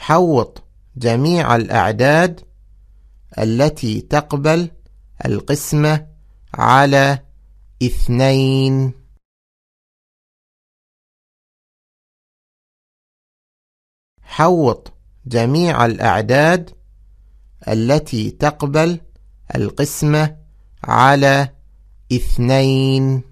حوط جميع الأعداد التي تقبل القسمة على 2. حوط جميع الأعداد التي تقبل القسمة على 2.